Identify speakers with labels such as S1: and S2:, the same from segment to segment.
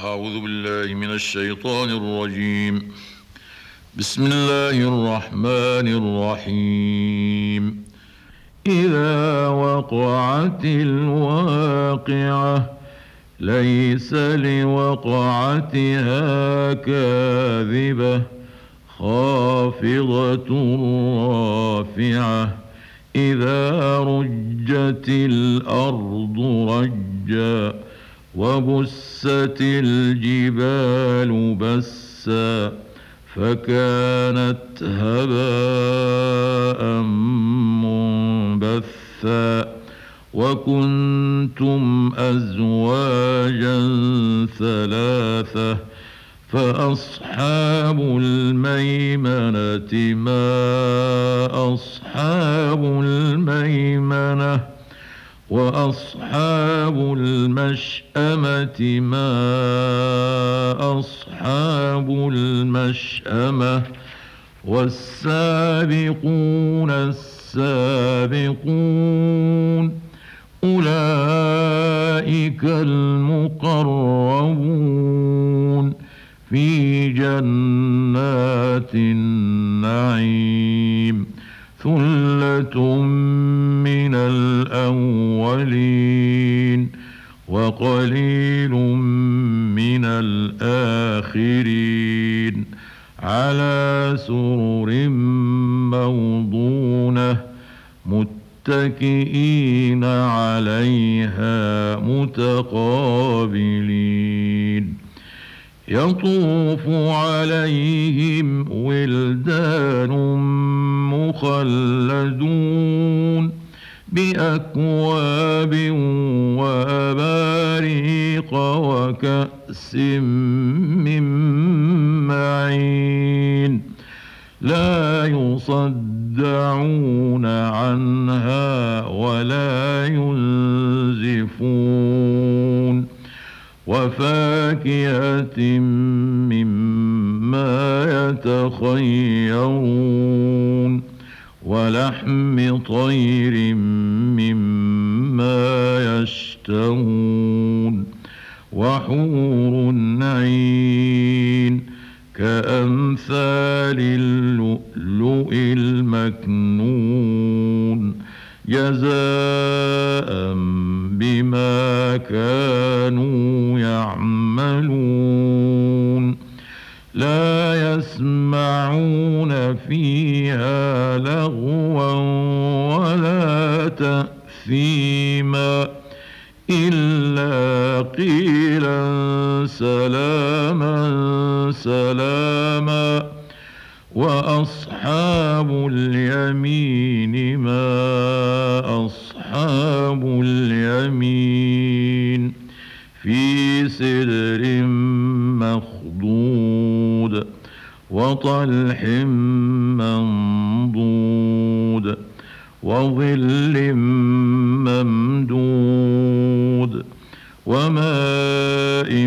S1: أعوذ بالله من الشيطان الرجيم. بسم الله الرحمن الرحيم. إذا وقعت الواقعة ليس لوقعتها كاذبة خافضة رافعة إذا رجت الأرض رجا وبست الجبال بسا فكانت هباء منبثا وكنتم أزواجا ثلاثة فأصحاب الميمنة ما أصحاب الميمنة وأصحاب المشأمة ما أصحاب المشأمة والسابقون السابقون أولئك المقربون في جنات النعيم ثلة من الأولين وقليل من الآخرين على سرر موضونة متكئين عليها متقابلين يطوف عليهم ولدان مخلدون بأكواب وأباريق وكأس من معين لا يصدعون عنها ولا ينزفون وفاكهة مما يتخيرون ولحم طير مما يشتهون وحور عين كأمثال اللؤلؤ المكنون جزاء بما كانوا يعملون لا يسمعون فيها لغوا ولا تأثيما إلا قيلا سلاما سلاما وأصحاب اليمين ما أصحاب اليمين في سدر مخضود وطلح منضود وظل ممدود وماء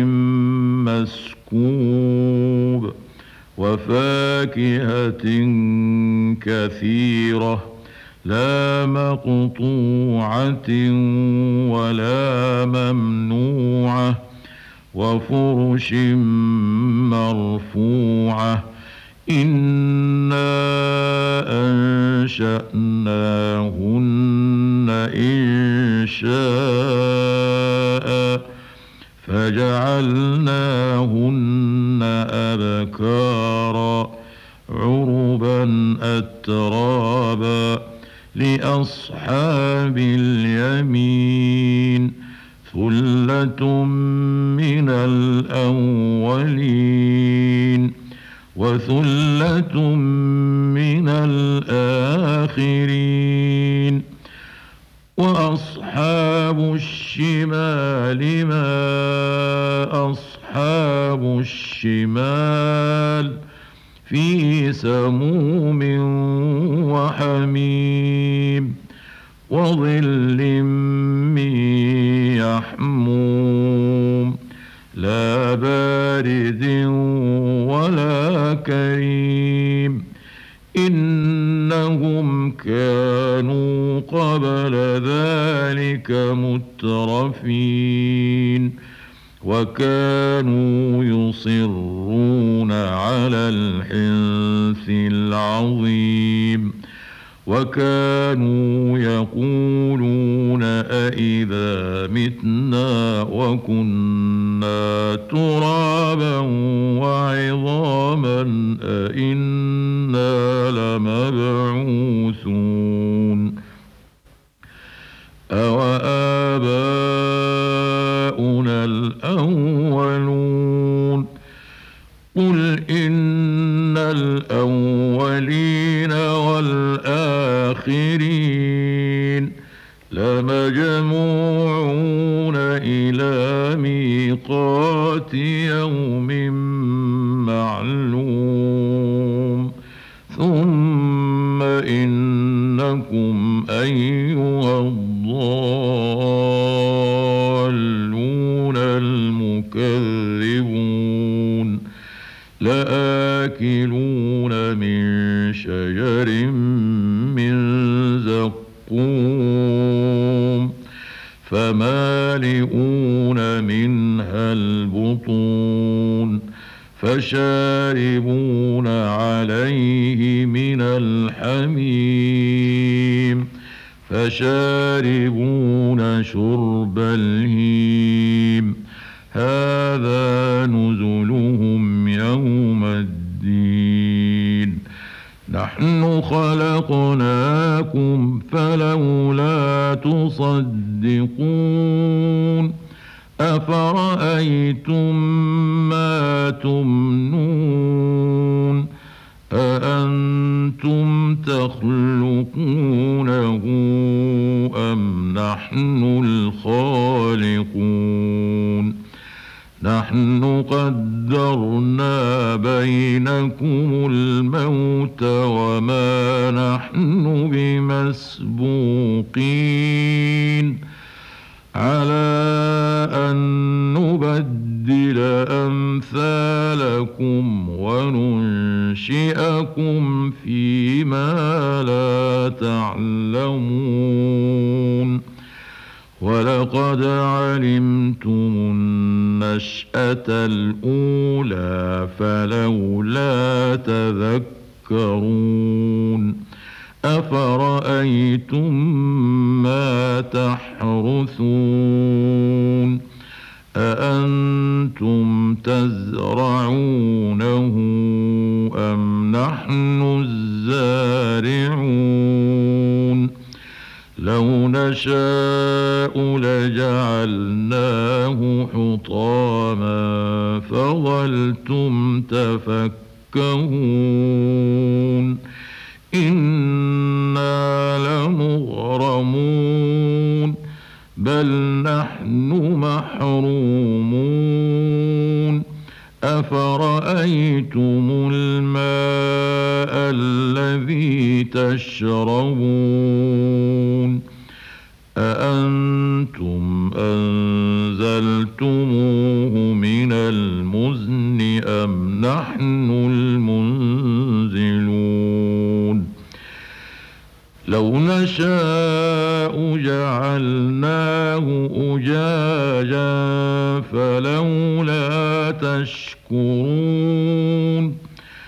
S1: مسكوب وفاكهة كثيرة لا مقطوعة ولا ممنوعة وفرش مرفوعة إنا أنشأناهن إنشاء فجعلناهن أبكارا عربا أترابا لأصحاب اليمين ثلة من الأولين وثلة من الآخرين وأصحاب الشمال ما أصحاب الشمال في سموم وحميم وظل من يحموم لا بارد ولا كريم إنهم كانوا قبل ذلك مترفين وكانوا يصرون على الحنث العظيم وكانوا يقولون أإذا متنا وكنا ترابا وعظاما أإنا لمبعوثون أوآباؤنا الأولون قل إن الأولين والآخرين لمجموعون إلى ميقات يوم معلوم ثم إنكم أيها الضالون المكذبون لآكلون من شجر من زقوم فمالئون منها البطون فشاربون عليه من الحميم فشاربون شرب الهيم هذا نزلهم يوم الدين نحن خلقناكم فلولا تصدقون أفرأيتم ما تمنون أأنتم تخلقونه أم نحن الخالقون نحن قدرنا بينكم الموت وما نحن بمسبوقين على أن نبدل أمثالكم وننشئكم فيما لا تعلمون ولقد علمتم النشأة الأولى فلولا تذكرون أفرأيتم ما تحرثون أأنتم تزرعونه أم نحن الزارعون لو نشاء لجعلناه حطاما فظلتم تفكهون إنا لمغرمون بل نحن محرومون أفرأيتم الماء الذي تشربون أأنتم أنزلتموه من المزن أم نحن المنزلون لو نشاء جعلناه أجاجا فلولا تشكرون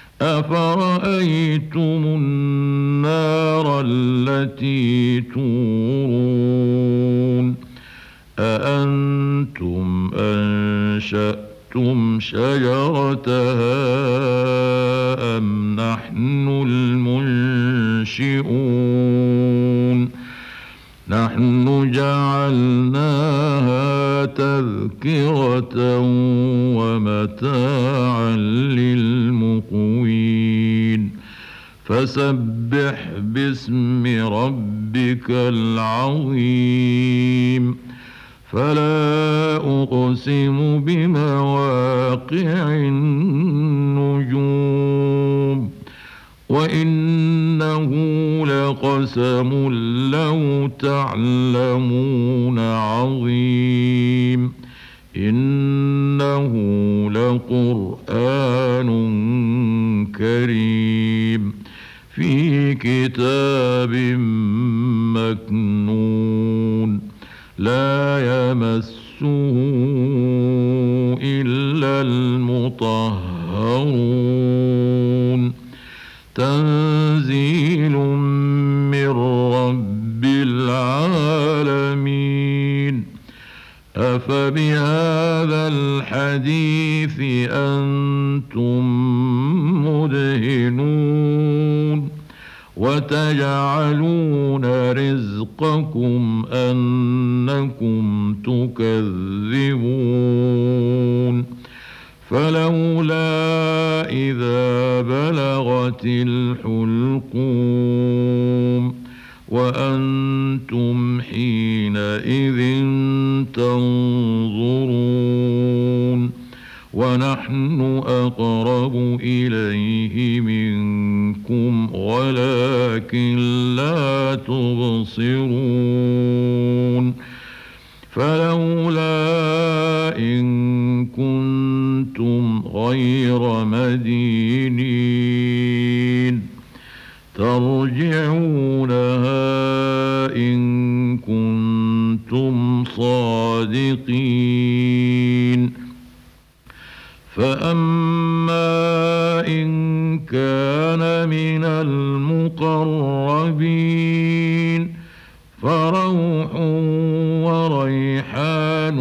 S1: أفرأيتم النار التي تورون أأنتم أنشأتم شجرتها أم نحن المنشئون نحن جعلناها تذكرة ومتاعا للمقوين فسبح باسم ربك العظيم فلا أقسم بمواقع النجوم وإنه لقسم لو تعلمون عظيم إنه لقرآن كريم في كتاب مكنون لا يمسه يطهرون تنزيل من رب العالمين أفبهذا الحديث أنتم مدهنون وتجعلون رزقكم أنكم تكذبون فلولا إذا بلغت الحلقوم وأنتم حينئذ تنظرون ونحن أقرب إليه منكم ولكن لا تبصرون فلولا إن كنتم غير مدينين ترجعونها إن كنتم صادقين فأما إن كان من المقربين فروح وريحان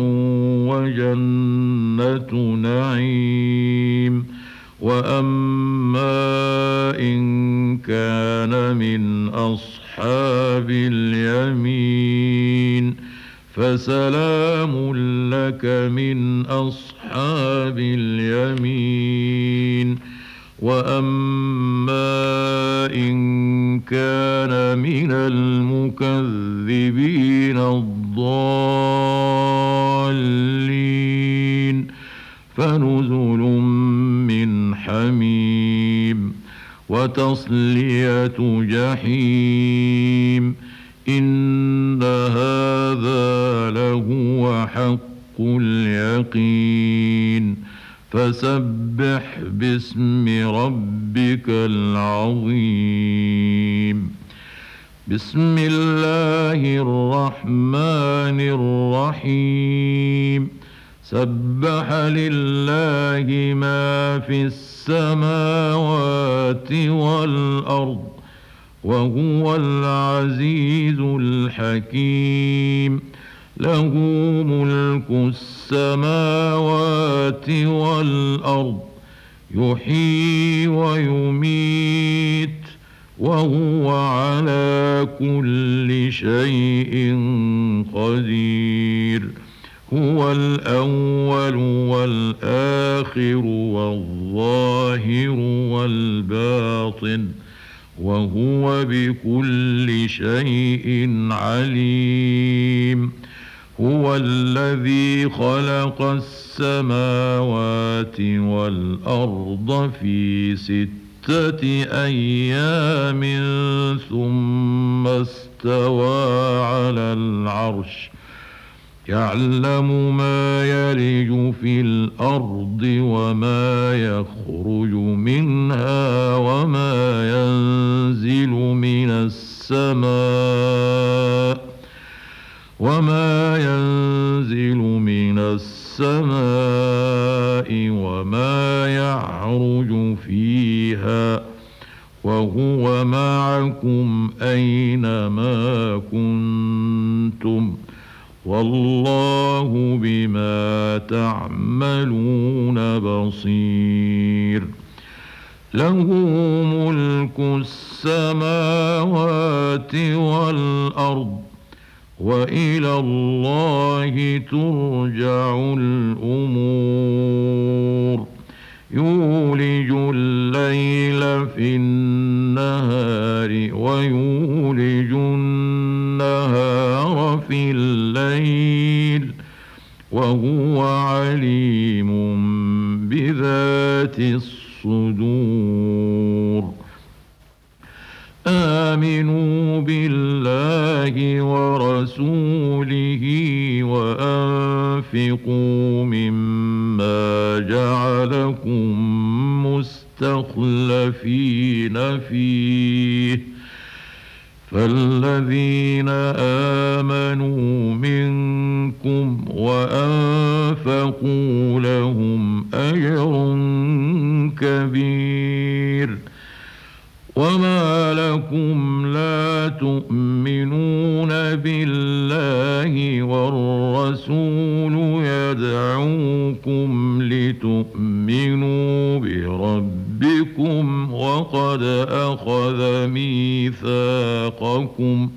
S1: وجنة نعيم وأما إن كان من أصحاب اليمين فسلام لك من أصحاب اليمين وأما إن كان من المكذبين الضالين فنزل من حميم وتصلية جحيم إن هذا لهو حق اليقين فسبح باسم ربك العظيم بسم الله الرحمن الرحيم سبح لله ما في السماوات والأرض وهو العزيز الحكيم له ملك السماوات والأرض يحيي ويميت وهو على كل شيء قدير هو الأول والآخر والظاهر والباطن وهو بكل شيء عليم هو الذي خلق السماوات والأرض في 6 أيام ثم استوى على العرش يعلم ما يلج في الأرض وما يخرج منها وما ينزل من السماء وما يعرج فيها وهو معكم أينما كنتم والله بما تعملون بصير له ملك السماوات والأرض وإلى الله ترجع الأمور يولج الليل في النهار ويولج النهار في الليل وهو عليم بذات الصدور آمنوا بالله ورسوله وأنفقوا مما جعلكم مستخلفين فيه فالذين آمنوا منكم منكم وأنفقوا لهم أجر كبير. وما لكم لا تؤمنون بالله والرسول يدعوكم لتؤمنوا بربكم وقد أخذ ميثاقكم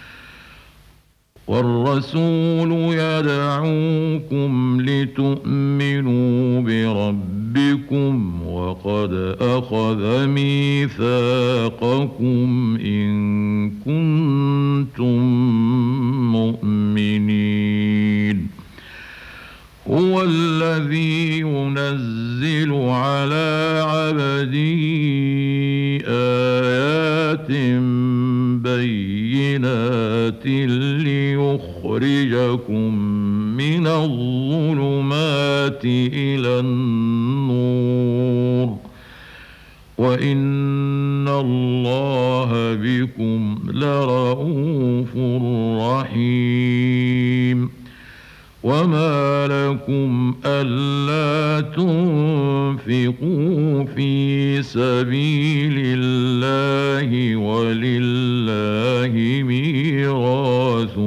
S1: والرسول يدعوكم لتؤمنوا بربكم وقد أخذ ميثاقكم إن كنتم مؤمنين. هو الذي ينزل على عبده آيات بينات ليخرجكم من الظلمات إلى النور وإن الله بكم لرءوف رحيم. وما لكم ألا تنفقوا في سبيل الله ولله ميراث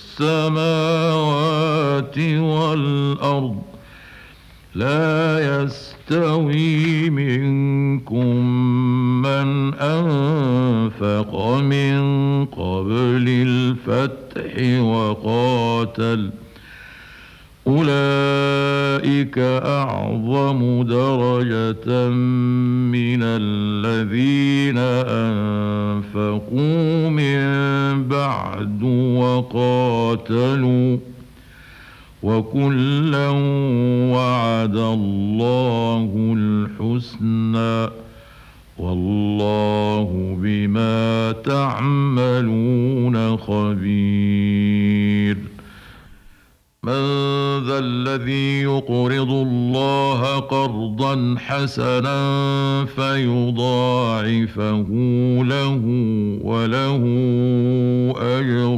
S1: السماوات والأرض لا يستوي منكم من أنفق من قبل الفتح وقاتل أولئك أعظم درجة من الذين أنفقوا من بعد وقاتلوا وكلا وعد الله الحسنى والله بما تعملون خبير. من ذا الذي يقرض الله قرضا حسنا فيضاعفه له وله أجر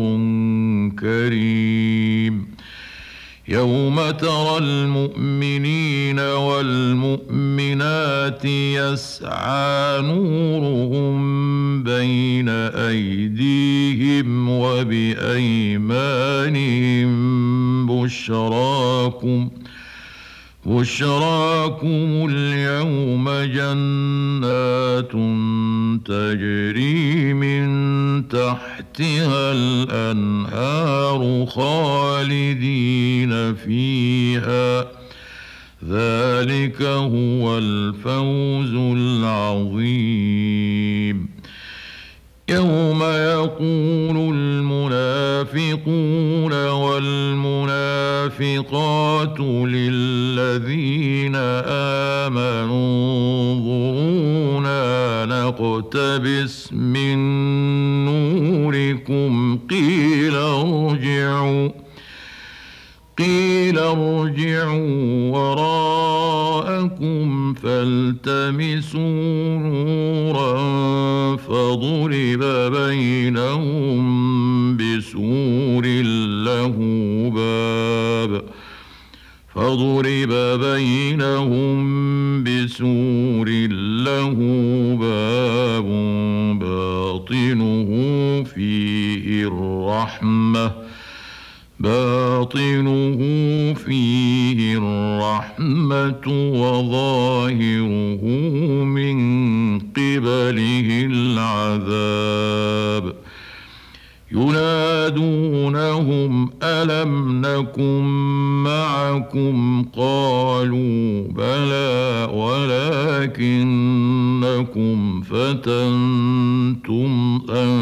S1: كريم. يوم ترى المؤمنين والمؤمنات يسعى نورهم بين أيديهم وبأيمانهم بشراكم اليوم جنات تجري من تحتها الأنهار خالدين فيها ذلك هو الفوز العظيم. يوم يقول المنافقون والمنافقات للذين آمنوا انظرونا نقتبس من نوركم قيل ارجعوا وراءكم فالتمسوا نورا فضرب بينهم بسور له باب باطنه فيه الرحمة وظاهره من قبله العذاب. ينادونهم ألم نكن معكم قالوا بلى ولكنكم فتنتم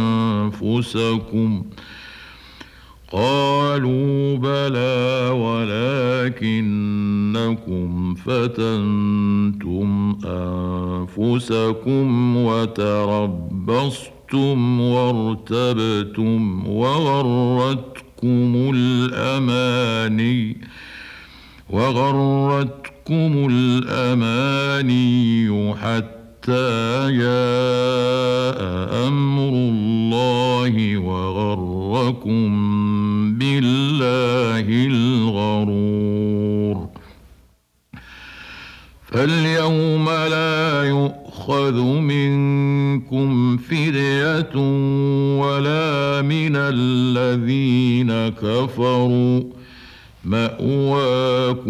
S1: أنفسكم وتربصتم وارتبتم وغرتكم الأماني حتى جاء أمر الله وغركم بالله بالله الغرور. فاليوم لا يؤخذ منكم فدية ولا من الذين كفروا، مأواكم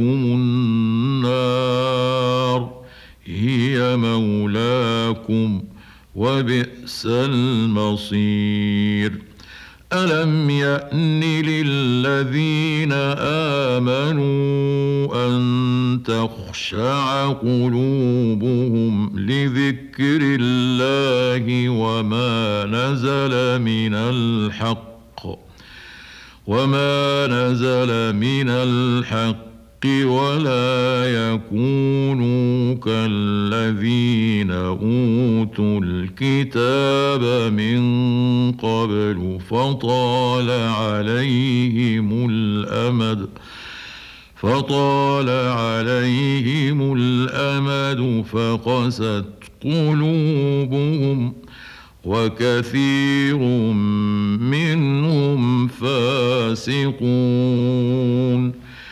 S1: النار هي مولاكم وبئس المصير. ألم يأن للذين آمنوا أن تخشع قلوبهم لذكر الله وما نزل من الحق ولا يكونوا كالذين أوتوا الكتاب من قبل فطال عليهم الأمد فقست قلوبهم وكثير منهم فاسقون.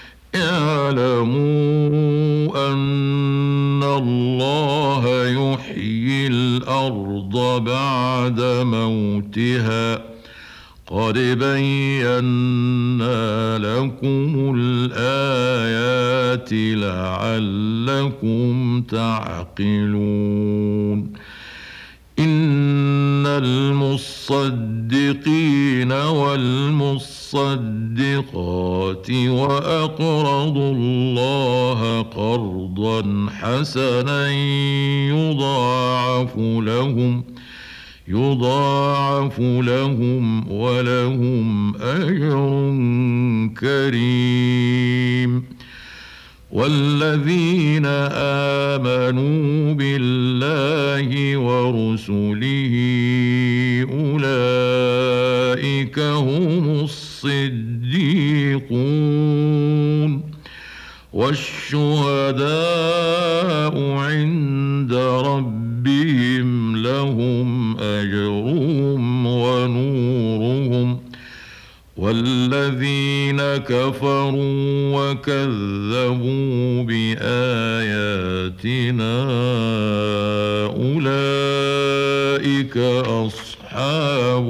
S1: اعلموا أن الله يحيي الأرض بعد موتها، قد بينا لكم الآيات لعلكم تعقلون. إن المصدقين والمصدقات وأقرضوا الله قرضا حسنا يضاعف لهم ولهم أجر كريم. والذين آمنوا بالله ورسله أولئك هم الصديقون والشهداء عند ربهم لهم أجرهم ونورهم. والذين كفروا وكذبوا بآياتنا أولئك أصحاب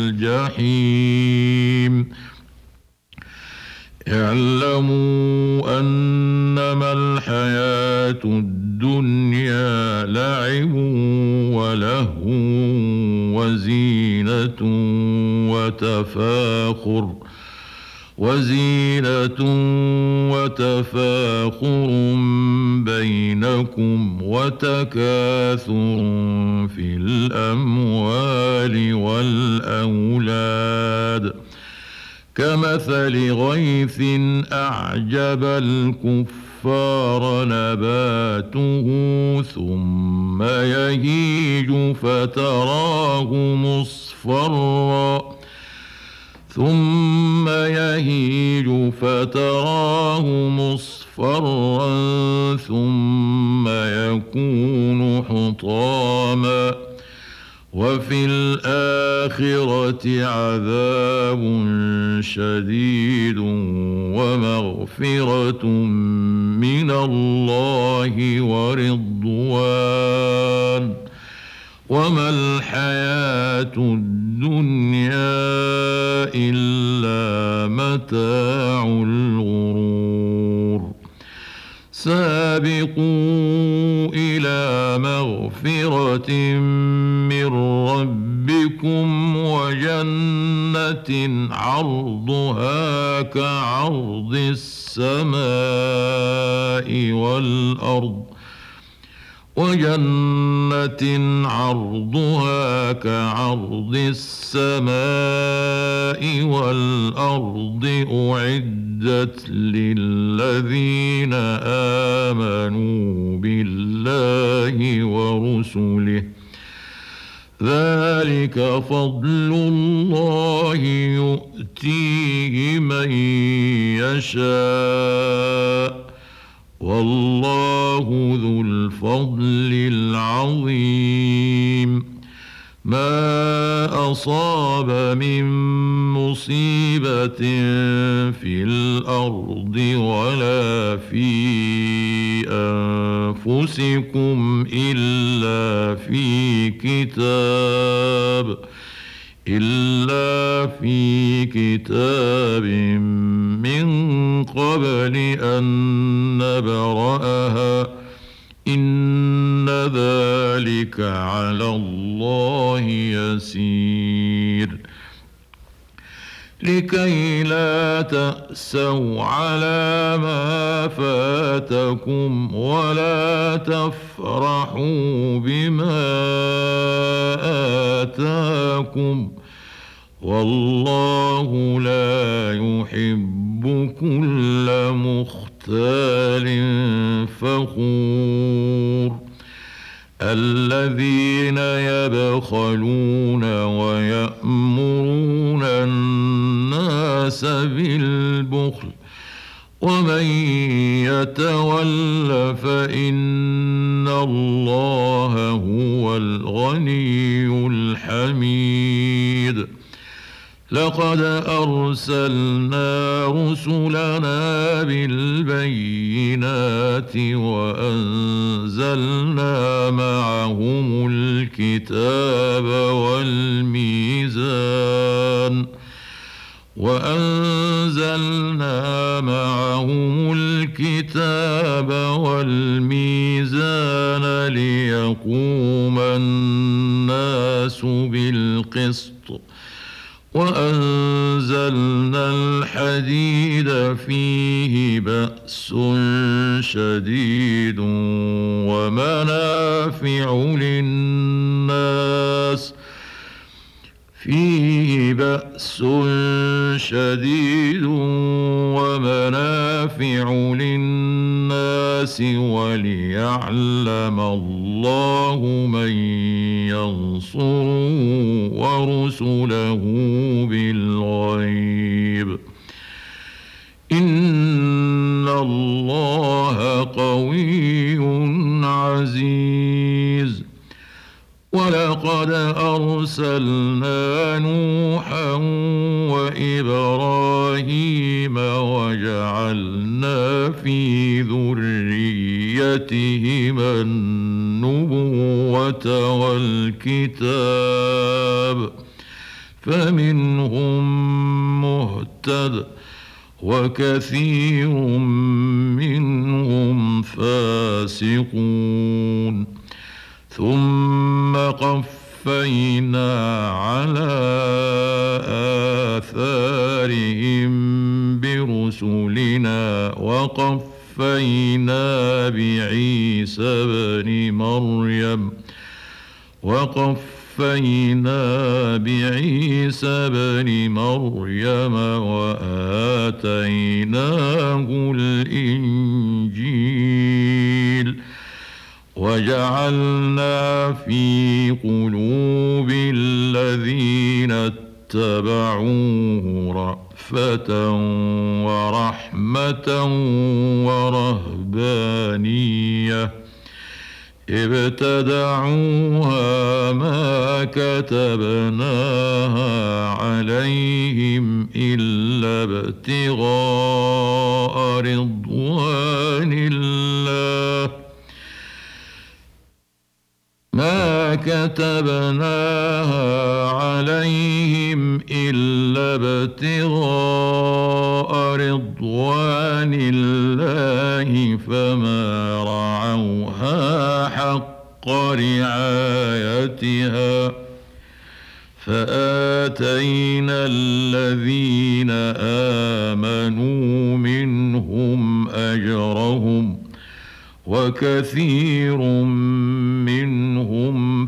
S1: الجحيم. اعلموا أنما الحياة الدنيا لعب ولهو وتفاخر بينكم وتكاثر في الأموال والأولاد، كمثل غيث أعجب الكفار نباته ثم يهيج فتراه مصفرا ثم يكون حطاما، وفي الآخرة عذاب شديد ومغفرة من الله ورضوان، وما الحياة الدنيا إلا متاع الغرور. سابقوا إلى مغفرة من ربكم وجنة عرضها كعرض السماء والأرض أعدت للذين آمنوا بالله ورسله، ذلك فضل الله يؤتيه من يشاء، والله ذو الفضل العظيم. ما أصاب من مصيبة في الأرض ولا في أنفسكم إلا في كتاب من قبل أن نبرأها إن ذلك على الله يسير لكي لا تأسوا على ما فاتكم ولا تفرحوا بما آتاكم والله لا يحب كل مختال فخور الذين يبخلون ويأمرون الناس بالبخل ومن يتول فإن الله هو الغني الحميد لقد أرسلنا رسلنا بالبينات وأنزلنا معهم الكتاب والميزان ليقوم الناس بالقسط وأنزلنا الحديد فيه بأس شديد ومنافع للناس وليعلم الله من ينصره ورسله بالغيب إن الله قوي عزيز ولقد أرسلنا نوحا وإبراهيم وجعلنا في ذريتهما النبوة والكتاب فمنهم مهتد وكثير منهم فاسقون ثم قفينا على آثارهم برسلنا وقفينا بعيسى بن مريم وآتيناه الإنجيل وجعلنا في قلوب الذين اتبعوه رأفة ورحمة ورهبانية ابتدعوها ما كتبناها عليهم إلا ابتغاء رضوان الله فما رعوها حق رعايتها فآتينا الذين آمنوا منهم أجرهم وكثير منهم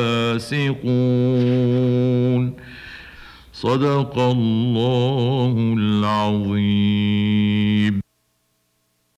S1: فاسقون صدق الله العظيم.